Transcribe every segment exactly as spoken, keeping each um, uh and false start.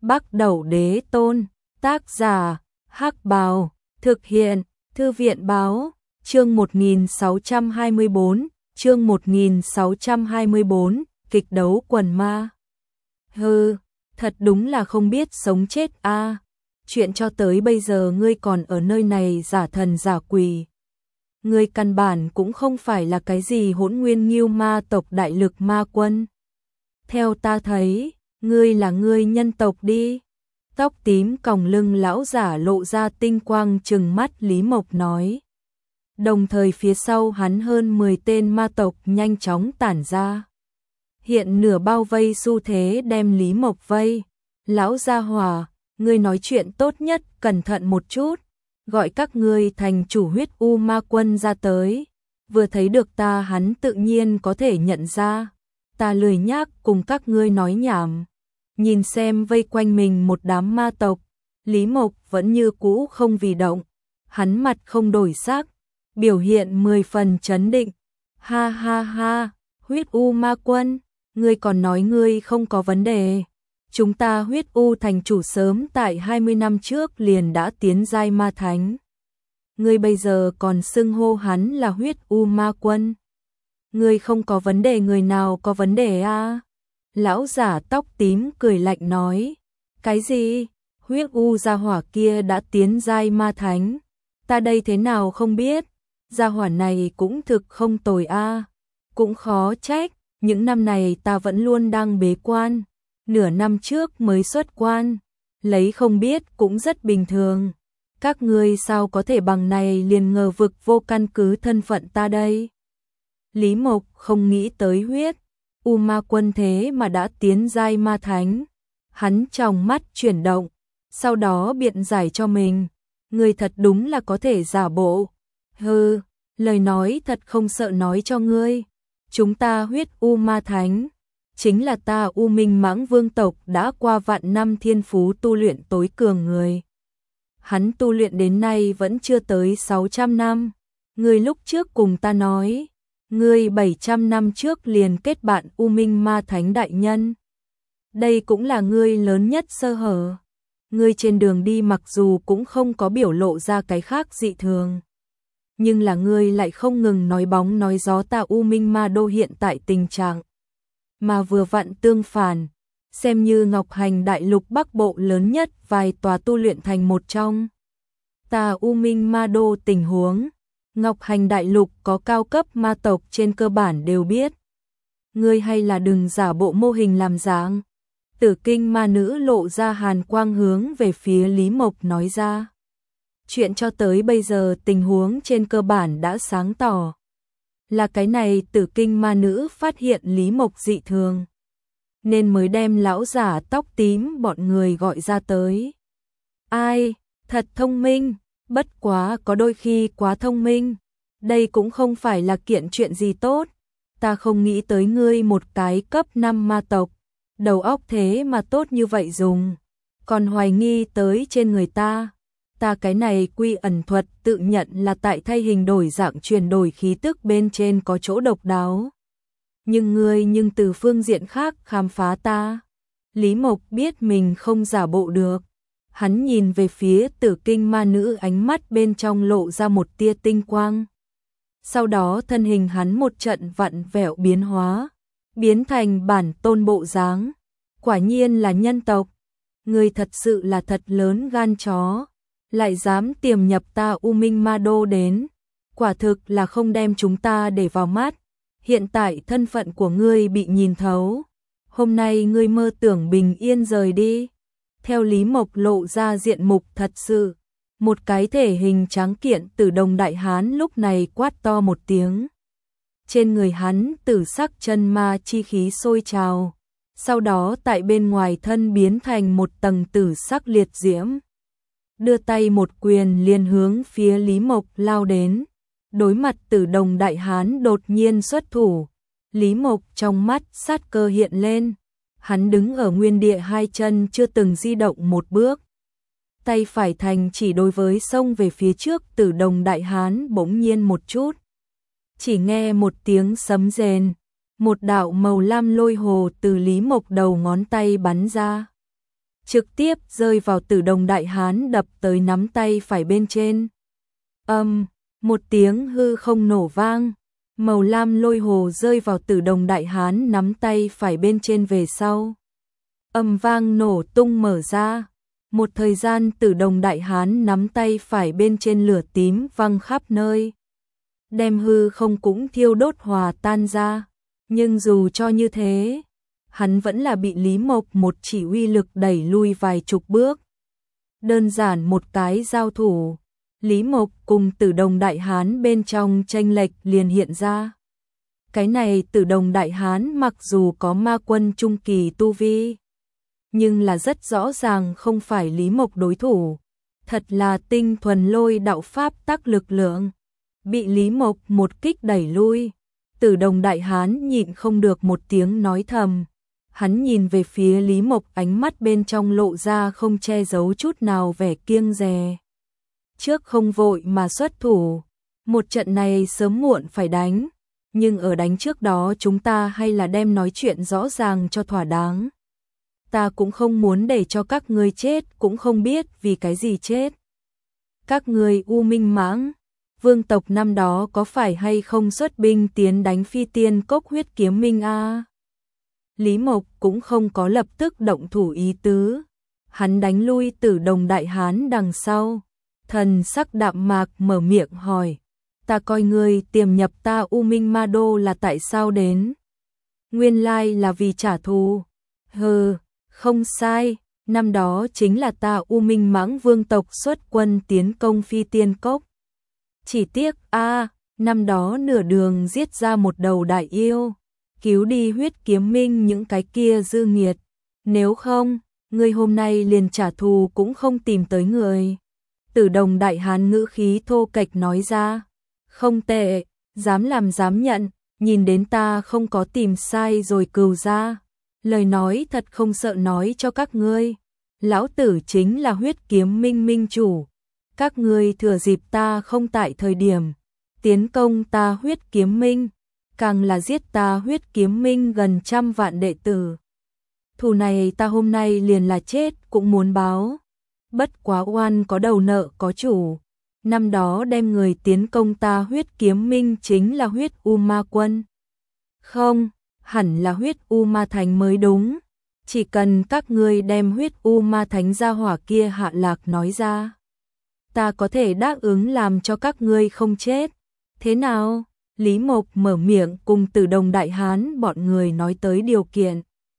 Bắc Đẩu Đế Tôn, tác giả, Hắc Bào, thực hiện, Thư viện báo, chương một nghìn sáu trăm hai mươi bốn, chương một nghìn sáu trăm hai mươi bốn, kịch đấu quần ma. Hừ, thật đúng là không biết sống chết a. À. Chuyện cho tới bây giờ ngươi còn ở nơi này giả thần giả quỷ. Ngươi căn bản cũng không phải là cái gì Hỗn Nguyên Ngưu Ma tộc đại lực ma quân. Theo ta thấy, ngươi là ngươi nhân tộc đi. Tóc tím còng lưng lão giả lộ ra tinh quang trừng mắt Lý Mộc nói. Đồng thời phía sau hắn hơn mười tên ma tộc nhanh chóng tản ra. Hiện nửa bao vây xu thế đem Lý Mộc vây. Lão gia hỏa, ngươi nói chuyện tốt nhất cẩn thận một chút. Gọi các ngươi thành chủ huyết u ma quân ra tới. Vừa thấy được ta hắn tự nhiên có thể nhận ra. Ta lười nhác cùng các ngươi nói nhảm. Nhìn xem vây quanh mình một đám ma tộc. Lý Mộc vẫn như cũ không vì động. Hắn mặt không đổi sắc. Biểu hiện mười phần chấn định. Ha ha ha, huyết u ma quân. Ngươi còn nói ngươi không có vấn đề. Chúng ta huyết u thành chủ sớm tại hai mươi năm trước liền đã tiến giai ma thánh. Ngươi bây giờ còn xưng hô hắn là huyết u ma quân. Ngươi không có vấn đề, người nào có vấn đề a? À? Lão giả tóc tím cười lạnh nói. Cái gì? Huyết u gia hỏa kia đã tiến giai ma thánh. Ta đây thế nào không biết. Gia hỏa này cũng thực không tồi a. À? Cũng khó trách. Những năm này ta vẫn luôn đang bế quan. Nửa năm trước mới xuất quan. Lấy không biết cũng rất bình thường. Các ngươi sao có thể bằng này liền ngờ vực vô căn cứ thân phận ta đây? Lý Mộc không nghĩ tới huyết u ma quân thế mà đã tiến giai ma thánh. Hắn trong mắt chuyển động. Sau đó biện giải cho mình. Ngươi thật đúng là có thể giả bộ. Hừ, lời nói thật không sợ nói cho ngươi. Chúng ta huyết u ma thánh. Chính là ta U Minh Mãng Vương tộc đã qua vạn năm thiên phú tu luyện tối cường người. Hắn tu luyện đến nay vẫn chưa tới sáu trăm năm. Ngươi lúc trước cùng ta nói, ngươi bảy trăm năm trước liền kết bạn U Minh Ma Thánh đại nhân. Đây cũng là ngươi lớn nhất sơ hở. Ngươi trên đường đi mặc dù cũng không có biểu lộ ra cái khác dị thường. Nhưng là ngươi lại không ngừng nói bóng nói gió ta U Minh Ma Đô hiện tại tình trạng. Mà vừa vặn tương phản, xem như Ngọc Hành Đại Lục Bắc Bộ lớn nhất vài tòa tu luyện thành một trong. Ta U Minh Ma Đô tình huống, Ngọc Hành Đại Lục có cao cấp ma tộc trên cơ bản đều biết. Ngươi hay là đừng giả bộ mô hình làm dáng. Tử Kinh ma nữ lộ ra hàn quang hướng về phía Lý Mộc nói ra. Chuyện cho tới bây giờ tình huống trên cơ bản đã sáng tỏ. Là cái này Tử Kinh ma nữ phát hiện Lý Mộc dị thường. Nên mới đem lão giả tóc tím bọn người gọi ra tới. Ai, thật thông minh, bất quá có đôi khi quá thông minh. Đây cũng không phải là kiện chuyện gì tốt. Ta không nghĩ tới ngươi một cái cấp năm ma tộc. Đầu óc thế mà tốt như vậy dùng. Còn hoài nghi tới trên người ta. Ta cái này quy ẩn thuật tự nhận là tại thay hình đổi dạng chuyển đổi khí tức bên trên có chỗ độc đáo. Nhưng ngươi nhưng từ phương diện khác khám phá ta. Lý Mộc biết mình không giả bộ được. Hắn nhìn về phía Tử Kinh ma nữ, ánh mắt bên trong lộ ra một tia tinh quang. Sau đó thân hình hắn một trận vặn vẹo biến hóa. Biến thành bản tôn bộ dáng. Quả nhiên là nhân tộc. Ngươi thật sự là thật lớn gan chó. Lại dám tiềm nhập ta U Minh Ma Đô đến. Quả thực là không đem chúng ta để vào mắt. Hiện tại thân phận của ngươi bị nhìn thấu. Hôm nay ngươi mơ tưởng bình yên rời đi. Theo Lý Mộc lộ ra diện mục thật sự. Một cái thể hình tráng kiện Tử Đồng đại hán lúc này quát to một tiếng. Trên người hắn tử sắc chân ma chi khí sôi trào. Sau đó tại bên ngoài thân biến thành một tầng tử sắc liệt diễm. Đưa tay một quyền liền hướng phía Lý Mộc lao đến. Đối mặt Tử Đồng đại hán đột nhiên xuất thủ. Lý Mộc trong mắt sát cơ hiện lên. Hắn đứng ở nguyên địa, hai chân chưa từng di động một bước. Tay phải thành chỉ đối với xông về phía trước Tử Đồng đại hán bỗng nhiên một chút. Chỉ nghe một tiếng sấm rền. Một đạo màu lam lôi hồ từ Lý Mộc đầu ngón tay bắn ra. trực tiếp rơi vào Tử Đồng Đại Hán đập tới nắm tay phải bên trên. Âm, một tiếng hư không nổ vang, màu lam lôi hồ rơi vào Tử Đồng Đại Hán nắm tay phải bên trên về sau. Âm vang nổ tung mở ra, một thời gian Tử Đồng Đại Hán nắm tay phải bên trên lửa tím văng khắp nơi, đem hư không cũng thiêu đốt hòa tan ra, nhưng dù cho như thế, hắn vẫn là bị Lý Mộc một chỉ uy lực đẩy lui vài chục bước. Đơn giản một cái giao thủ, Lý Mộc cùng Tử Đồng Đại Hán bên trong chênh lệch liền hiện ra. Cái này Tử Đồng Đại Hán mặc dù có ma quân trung kỳ tu vi, nhưng là rất rõ ràng không phải Lý Mộc đối thủ, thật là tinh thuần lôi đạo pháp tắc lực lượng, bị Lý Mộc một kích đẩy lui. Tử Đồng Đại Hán nhịn không được một tiếng nói thầm, hắn nhìn về phía Lý Mộc, ánh mắt bên trong lộ ra không che giấu chút nào vẻ kiêng dè. Trước không vội mà xuất thủ, một trận này sớm muộn phải đánh, nhưng ở đánh trước đó chúng ta hay là đem nói chuyện rõ ràng cho thỏa đáng. Ta cũng không muốn để cho các ngươi chết, cũng không biết vì cái gì chết. Các ngươi U Minh Mãng, vương tộc năm đó có phải hay không xuất binh tiến đánh Phi Tiên Cốc Huyết Kiếm Minh a? Lý Mộc cũng không có lập tức động thủ ý tứ, hắn đánh lui Tử Đồng Đại Hán đằng sau, thần sắc đạm mạc mở miệng hỏi, ta coi ngươi tiềm nhập ta U Minh Ma Đô là tại sao đến? Nguyên lai là vì trả thù. Hừ, không sai, năm đó chính là ta U Minh Mãng vương tộc xuất quân tiến công Phi Tiên Cốc. Chỉ tiếc a, năm đó nửa đường giết ra một đầu đại yêu, cứu đi Huyết Kiếm Minh những cái kia dư nghiệt, nếu không, ngươi hôm nay liền trả thù cũng không tìm tới người. Tử Đồng Đại Hán ngữ khí thô kệch nói ra, không tệ, dám làm dám nhận, nhìn đến ta không có tìm sai rồi cừu ra, lời nói thật không sợ nói cho các ngươi, lão tử chính là Huyết Kiếm Minh minh chủ, các ngươi thừa dịp ta không tại thời điểm, tiến công ta Huyết Kiếm Minh, càng là giết ta Huyết Kiếm Minh gần trăm vạn đệ tử. Thù này ta hôm nay liền là chết cũng muốn báo. Bất quá oan có đầu nợ có chủ, năm đó đem người tiến công ta Huyết Kiếm Minh chính là Huyết U Ma Quân. Không, hẳn là Huyết U Ma Thánh mới đúng, chỉ cần các ngươi đem Huyết U Ma Thánh gia hỏa kia hạ lạc nói ra, ta có thể đáp ứng làm cho các ngươi không chết. Thế nào? Lý Mộc mở miệng cùng Tử Đồng Đại Hán bọn người nói tới điều kiện.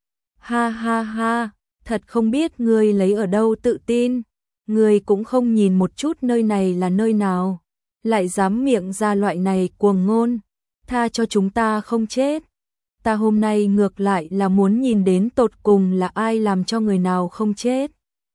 Ha ha ha, thật không biết ngươi lấy ở đâu tự tin, ngươi cũng không nhìn một chút nơi này là nơi nào, lại dám miệng ra loại này cuồng ngôn, tha cho chúng ta không chết. Ta hôm nay ngược lại là muốn nhìn đến tột cùng là ai làm cho người nào không chết.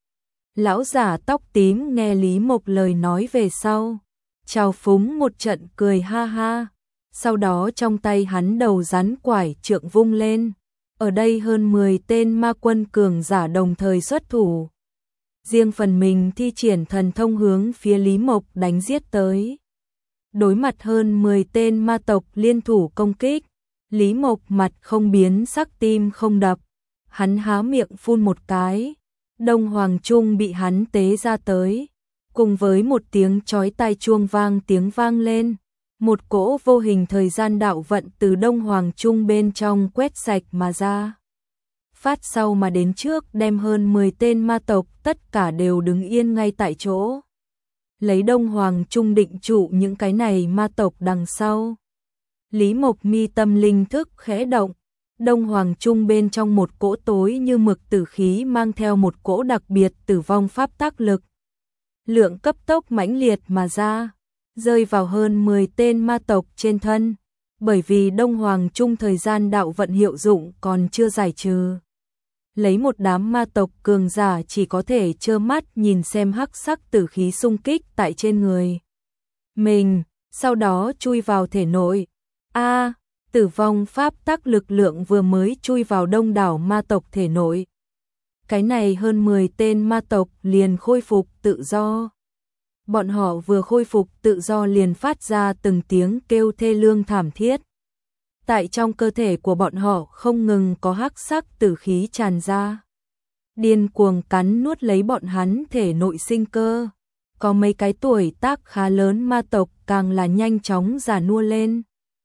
Lão giả tóc tím nghe Lý Mộc lời nói về sau, chào phúng một trận cười ha ha, sau đó trong tay hắn đầu rắn quải trượng vung lên. Ở đây hơn mười tên ma quân cường giả đồng thời xuất thủ, riêng phần mình thi triển thần thông hướng phía Lý Mộc đánh giết tới. Đối mặt hơn mười tên ma tộc liên thủ công kích, Lý Mộc mặt không biến sắc tim không đập, hắn há miệng phun một cái, Đông Hoàng Trung bị hắn tế ra tới, cùng với một tiếng chói tai chuông vang tiếng vang lên. Một cỗ vô hình thời gian đạo vận từ Đông Hoàng Trung bên trong quét sạch mà ra. Phát sau mà đến trước đem hơn mười tên ma tộc tất cả đều đứng yên ngay tại chỗ. Lấy Đông Hoàng Trung định trụ những cái này ma tộc đằng sau. Lý Mộc mi tâm linh thức khẽ động. Đông Hoàng Trung bên trong một cỗ tối như mực tử khí mang theo một cỗ đặc biệt tử vong pháp tác lực. Lượng cấp tốc mãnh liệt mà ra, rơi vào hơn mười tên ma tộc trên thân, bởi vì Đông Hoàng Trung thời gian đạo vận hiệu dụng còn chưa giải trừ. Lấy một đám ma tộc cường giả chỉ có thể trơ mắt nhìn xem hắc sắc tử khí xung kích tại trên người mình, sau đó chui vào thể nội. A, tử vong pháp tắc lực lượng vừa mới chui vào đông đảo ma tộc thể nội. Cái này hơn mười tên ma tộc liền khôi phục tự do. Bọn họ vừa khôi phục tự do liền phát ra từng tiếng kêu thê lương thảm thiết. Tại trong cơ thể của bọn họ không ngừng có hắc sắc tử khí tràn ra. điên cuồng cắn nuốt lấy bọn hắn thể nội sinh cơ. Có mấy cái tuổi tác khá lớn ma tộc càng là nhanh chóng già nua lên.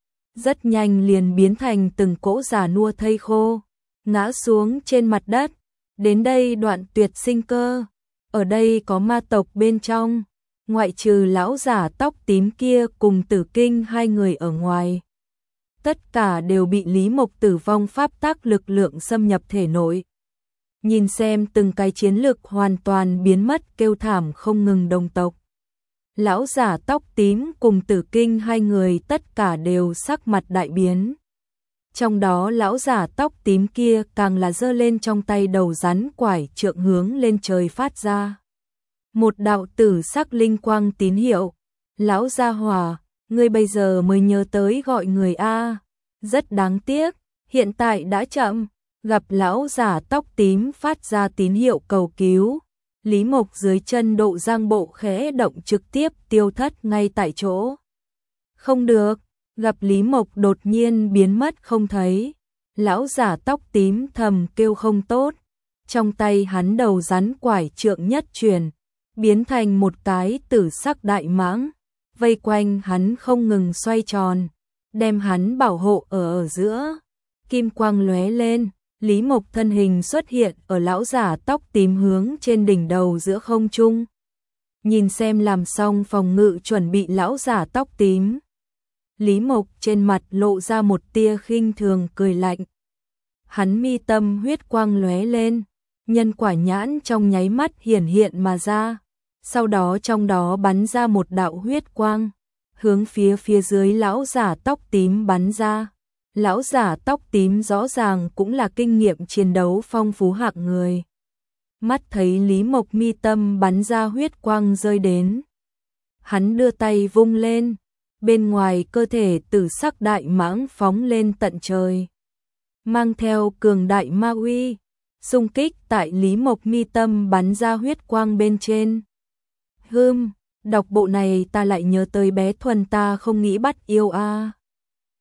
Rất nhanh liền biến thành từng cỗ già nua thây khô, ngã xuống trên mặt đất, đến đây đoạn tuyệt sinh cơ. Ở đây có ma tộc bên trong, ngoại trừ lão giả tóc tím kia cùng Tử Kinh hai người ở ngoài. Tất cả đều bị Lý Mộc tử vong pháp tác lực lượng xâm nhập thể nội. Nhìn xem từng cái chiến lực hoàn toàn biến mất kêu thảm không ngừng đồng tộc. Lão giả tóc tím cùng Tử Kinh hai người tất cả đều sắc mặt đại biến. Trong đó lão giả tóc tím kia càng là giơ lên trong tay đầu rắn quải trượng hướng lên trời phát ra. Một đạo tử sắc linh quang tín hiệu. Lão gia hỏa, ngươi bây giờ mới nhớ tới gọi người A. Rất đáng tiếc, hiện tại đã chậm. Gặp lão giả tóc tím phát ra tín hiệu cầu cứu. Lý Mộc dưới chân độ giang bộ khẽ động trực tiếp tiêu thất ngay tại chỗ. Không được, gặp Lý Mộc đột nhiên biến mất không thấy. Lão giả tóc tím thầm kêu không tốt. Trong tay hắn đầu rắn quải trượng nhất chuyển, biến thành một cái tử sắc đại mãng, vây quanh hắn không ngừng xoay tròn, đem hắn bảo hộ ở ở giữa. Kim quang lóe lên, Lý Mộc thân hình xuất hiện ở lão giả tóc tím hướng trên đỉnh đầu giữa không trung. Nhìn xem làm xong phòng ngự chuẩn bị lão giả tóc tím. Lý Mộc trên mặt lộ ra một tia khinh thường cười lạnh. Hắn mi tâm huyết quang lóe lên, nhân quả nhãn trong nháy mắt hiển hiện mà ra. Sau đó trong đó bắn ra một đạo huyết quang, hướng phía phía dưới lão giả tóc tím bắn ra. Lão giả tóc tím rõ ràng cũng là kinh nghiệm chiến đấu phong phú hạng người. Mắt thấy Lý Mộc mi tâm bắn ra huyết quang rơi đến. Hắn đưa tay vung lên, bên ngoài cơ thể tử sắc đại mãng phóng lên tận trời. Mang theo cường đại ma uy, xung kích tại Lý Mộc mi tâm bắn ra huyết quang bên trên. Hừm, đọc bộ này ta lại nhớ tới bé Thuần ta không nghĩ bắt yêu a.